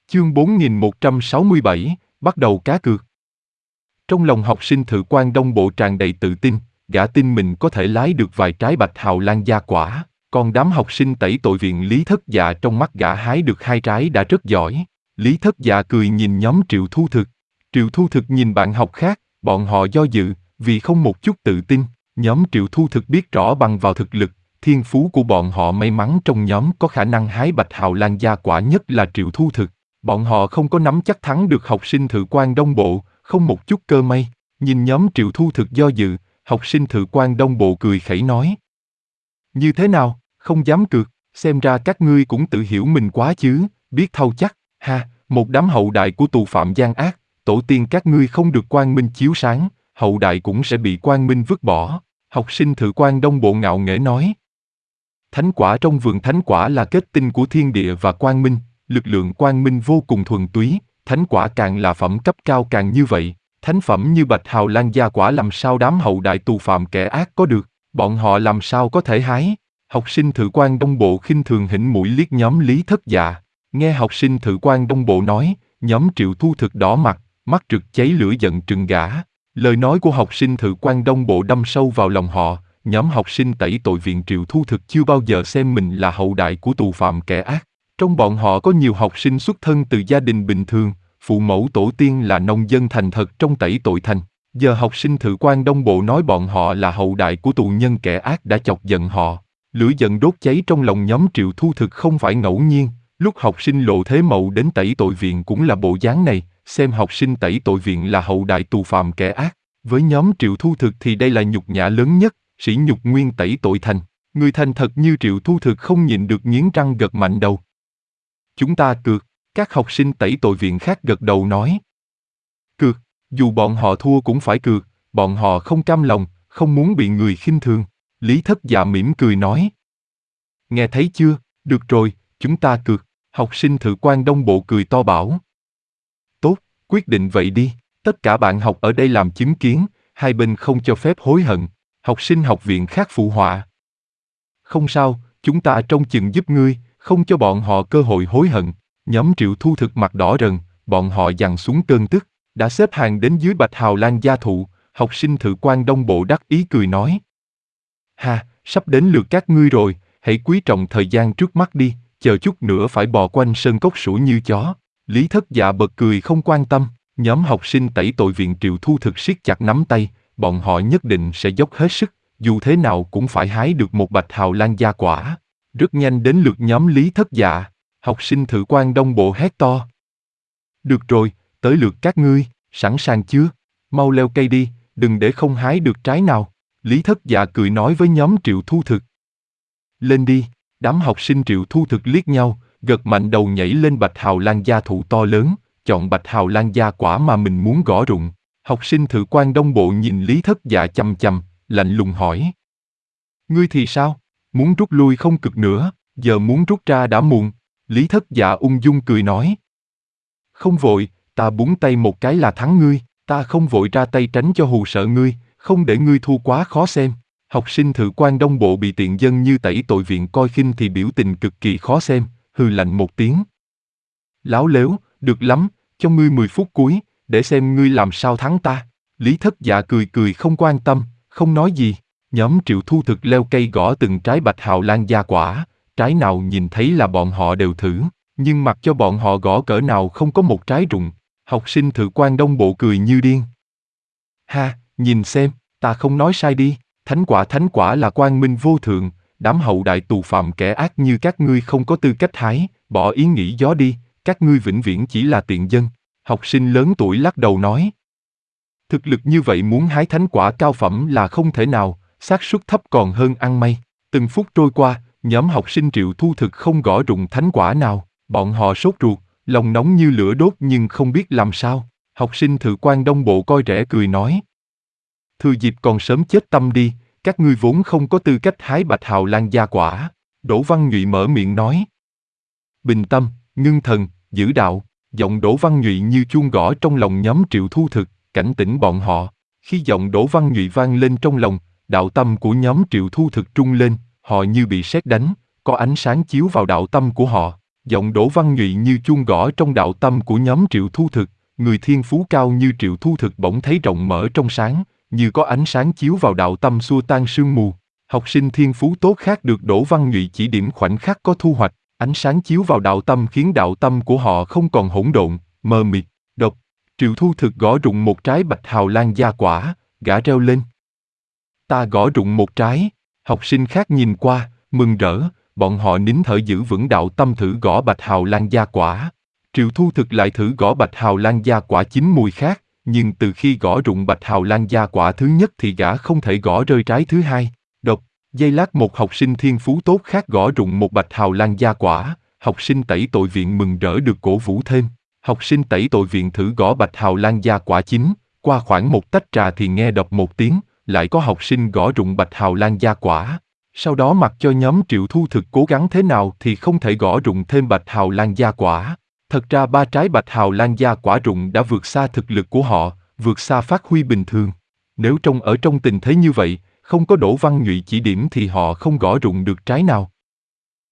Chương 4167, bắt đầu cá cược. Trong lòng học sinh Thự Quan Đông Bộ tràn đầy tự tin, gã tin mình có thể lái được vài trái bạch hào lan gia quả, còn đám học sinh tẩy tội viện Lý Thất Dạ trong mắt gã hái được 2 trái đã rất giỏi. Lý Thất Dạ cười nhìn nhóm Triệu Thu Thực. Triệu Thu Thực nhìn bạn học khác, bọn họ do dự, vì không một chút tự tin. Nhóm Triệu Thu Thực biết rõ bằng vào thực lực, thiên phú của bọn họ may mắn trong nhóm có khả năng hái bạch hào lan gia quả nhất là Triệu Thu Thực. Bọn họ không có nắm chắc thắng được học sinh Thự Quan Đông Bộ, không một chút cơ may. Nhìn nhóm Triệu Thu Thực do dự, học sinh Thự Quan Đông Bộ cười khẩy nói. Như thế nào, không dám cược, xem ra các ngươi cũng tự hiểu mình quá chứ, biết thâu chắc, ha, một đám hậu đại của tù phạm gian ác, tổ tiên các ngươi không được quang minh chiếu sáng, hậu đại cũng sẽ bị quang minh vứt bỏ. Học sinh Thự Quan Đông Bộ ngạo nghễ nói. Thánh quả trong vườn thánh quả là kết tinh của thiên địa và quang minh, lực lượng quang minh vô cùng thuần túy, thánh quả càng là phẩm cấp cao càng như vậy, thánh phẩm như bạch hào lan gia quả làm sao đám hậu đại tù phạm kẻ ác có được, bọn họ làm sao có thể hái. Học sinh Thự Quan Đông Bộ khinh thường hỉnh mũi liếc nhóm Lý Thất Dạ, nghe học sinh Thự Quan Đông Bộ nói, nhóm Triệu Thu Thực đỏ mặt, mắt rực cháy lửa giận trừng gã. Lời nói của học sinh Thự Quan Đông Bộ đâm sâu vào lòng họ, nhóm học sinh tẩy tội viện Triệu Thu Thực chưa bao giờ xem mình là hậu đại của tù phạm kẻ ác. Trong bọn họ có nhiều học sinh xuất thân từ gia đình bình thường, phụ mẫu tổ tiên là nông dân thành thật trong tẩy tội thành. Giờ học sinh Thự Quan Đông Bộ nói bọn họ là hậu đại của tù nhân kẻ ác đã chọc giận họ. Lửa giận đốt cháy trong lòng nhóm Triệu Thu Thực không phải ngẫu nhiên, lúc học sinh Lộ Thế Mậu đến tẩy tội viện cũng là bộ dáng này, xem học sinh tẩy tội viện là hậu đại tù phạm kẻ ác. Với nhóm Triệu Thu Thực thì đây là nhục nhã lớn nhất, sỉ nhục nguyên tẩy tội thành. Người thành thật như Triệu Thu Thực không nhịn được nghiến răng gật mạnh đầu. Chúng ta cược, các học sinh tẩy tội viện khác gật đầu nói. Cược, dù bọn họ thua cũng phải cược, bọn họ không cam lòng, không muốn bị người khinh thường. Lý Thất Dạ mỉm cười nói. Nghe thấy chưa, được rồi, chúng ta cược. Học sinh Thự Quan Đông Bộ cười to bảo. Tốt, quyết định vậy đi, tất cả bạn học ở đây làm chứng kiến, hai bên không cho phép hối hận. Học sinh học viện khác phụ họa. Không sao, chúng ta trông chừng giúp ngươi, không cho bọn họ cơ hội hối hận. Nhóm Triệu Thu Thực mặt đỏ rần, bọn họ giằng xuống cơn tức, đã xếp hàng đến dưới bạch hào lan gia thụ. Học sinh Thự Quan Đông Bộ đắc ý cười nói. Ha, sắp đến lượt các ngươi rồi, hãy quý trọng thời gian trước mắt đi, chờ chút nữa phải bò quanh sơn cốc sủa như chó. Lý Thất Dạ bật cười không quan tâm, nhóm học sinh tẩy tội viện Triệu Thu Thực siết chặt nắm tay, bọn họ nhất định sẽ dốc hết sức, dù thế nào cũng phải hái được một bạch hào lan gia quả. Rất nhanh đến lượt nhóm Lý Thất Dạ, học sinh Thự Quan Đông Bộ hét to. Được rồi, tới lượt các ngươi, sẵn sàng chưa? Mau leo cây đi, đừng để không hái được trái nào. Lý Thất Dạ cười nói với nhóm Triệu Thu Thực. Lên đi, đám học sinh Triệu Thu Thực liếc nhau, gật mạnh đầu nhảy lên bạch hào lan gia thụ to lớn, chọn bạch hào lan gia quả mà mình muốn gõ rụng. Học sinh Thự Quan Đông Bộ nhìn Lý Thất Dạ chằm chằm, lạnh lùng hỏi. Ngươi thì sao? Muốn rút lui không cực nữa, giờ muốn rút ra đã muộn. Lý Thất Dạ ung dung cười nói. Không vội, ta búng tay một cái là thắng ngươi, ta không vội ra tay tránh cho hù sợ ngươi, không để ngươi thua quá khó xem. Học sinh Thự Quan Đông Bộ bị tiện dân như tẩy tội viện coi khinh thì biểu tình cực kỳ khó xem, hừ lạnh một tiếng. Láo lếu, được lắm, cho ngươi 10 phút cuối, để xem ngươi làm sao thắng ta. Lý Thất Dạ cười cười không quan tâm, không nói gì. Nhóm Triệu Thu Thực leo cây gõ từng trái bạch hào lan gia quả, trái nào nhìn thấy là bọn họ đều thử, nhưng mặc cho bọn họ gõ cỡ nào không có một trái rụng. Học sinh Thự Quan Đông Bộ cười như điên. Ha, nhìn xem, ta không nói sai đi, thánh quả là quang minh vô thượng, đám hậu đại tù phạm kẻ ác như các ngươi không có tư cách hái, bỏ ý nghĩ gió đi, các ngươi vĩnh viễn chỉ là tiện dân. Học sinh lớn tuổi lắc đầu nói. Thực lực như vậy muốn hái thánh quả cao phẩm là không thể nào, xác suất thấp còn hơn ăn may. Từng phút trôi qua, nhóm học sinh Triệu Thu Thực không gõ rụng thánh quả nào, bọn họ sốt ruột, lòng nóng như lửa đốt nhưng không biết làm sao. Học sinh Thự Quan Đông Bộ coi rẻ cười nói. Thừa dịp còn sớm chết tâm đi, các ngươi vốn không có tư cách hái bạch hào lan gia quả. Đỗ Văn Nhụy mở miệng nói. Bình tâm, ngưng thần, giữ đạo. Giọng Đỗ Văn Nhụy như chuông gõ trong lòng nhóm Triệu Thu Thực, cảnh tỉnh bọn họ. Khi giọng Đỗ Văn Nhụy vang lên trong lòng, đạo tâm của nhóm Triệu Thu Thực trung lên, họ như bị sét đánh, có ánh sáng chiếu vào đạo tâm của họ. Giọng Đỗ Văn Nhụy như chuông gõ trong đạo tâm của nhóm Triệu Thu Thực, người thiên phú cao như Triệu Thu Thực bỗng thấy rộng mở trong sáng, như có ánh sáng chiếu vào đạo tâm xua tan sương mù. Học sinh thiên phú tốt khác được Đỗ Văn Nhụy chỉ điểm khoảnh khắc có thu hoạch, ánh sáng chiếu vào đạo tâm khiến đạo tâm của họ không còn hỗn độn, mờ mịt, độc. Triệu Thu Thực gõ rụng một trái bạch hào lan gia quả, gã reo lên. Ta gõ rụng một trái, học sinh khác nhìn qua, mừng rỡ, bọn họ nín thở giữ vững đạo tâm thử gõ bạch hào lan gia quả. Triệu Thu Thực lại thử gõ bạch hào lan gia quả chín mùi khác, nhưng từ khi gõ rụng bạch hào lan gia quả thứ nhất thì gã không thể gõ rơi trái thứ hai. Độc, giây lát một học sinh thiên phú tốt khác gõ rụng một bạch hào lan gia quả, học sinh tẩy tội viện mừng rỡ được cổ vũ thêm. Học sinh tẩy tội viện thử gõ bạch hào lan gia quả chín, qua khoảng một tách trà thì nghe đọc một tiếng, lại có học sinh gõ rụng bạch hào lan gia quả. Sau đó mặc cho nhóm Triệu Thu Thực cố gắng thế nào thì không thể gõ rụng thêm bạch hào lan gia quả. Thật ra 3 trái bạch hào lan gia quả rụng đã vượt xa thực lực của họ, vượt xa phát huy bình thường. Nếu ở trong tình thế như vậy, không có Đỗ Văn Nhụy chỉ điểm thì họ không gõ rụng được trái nào.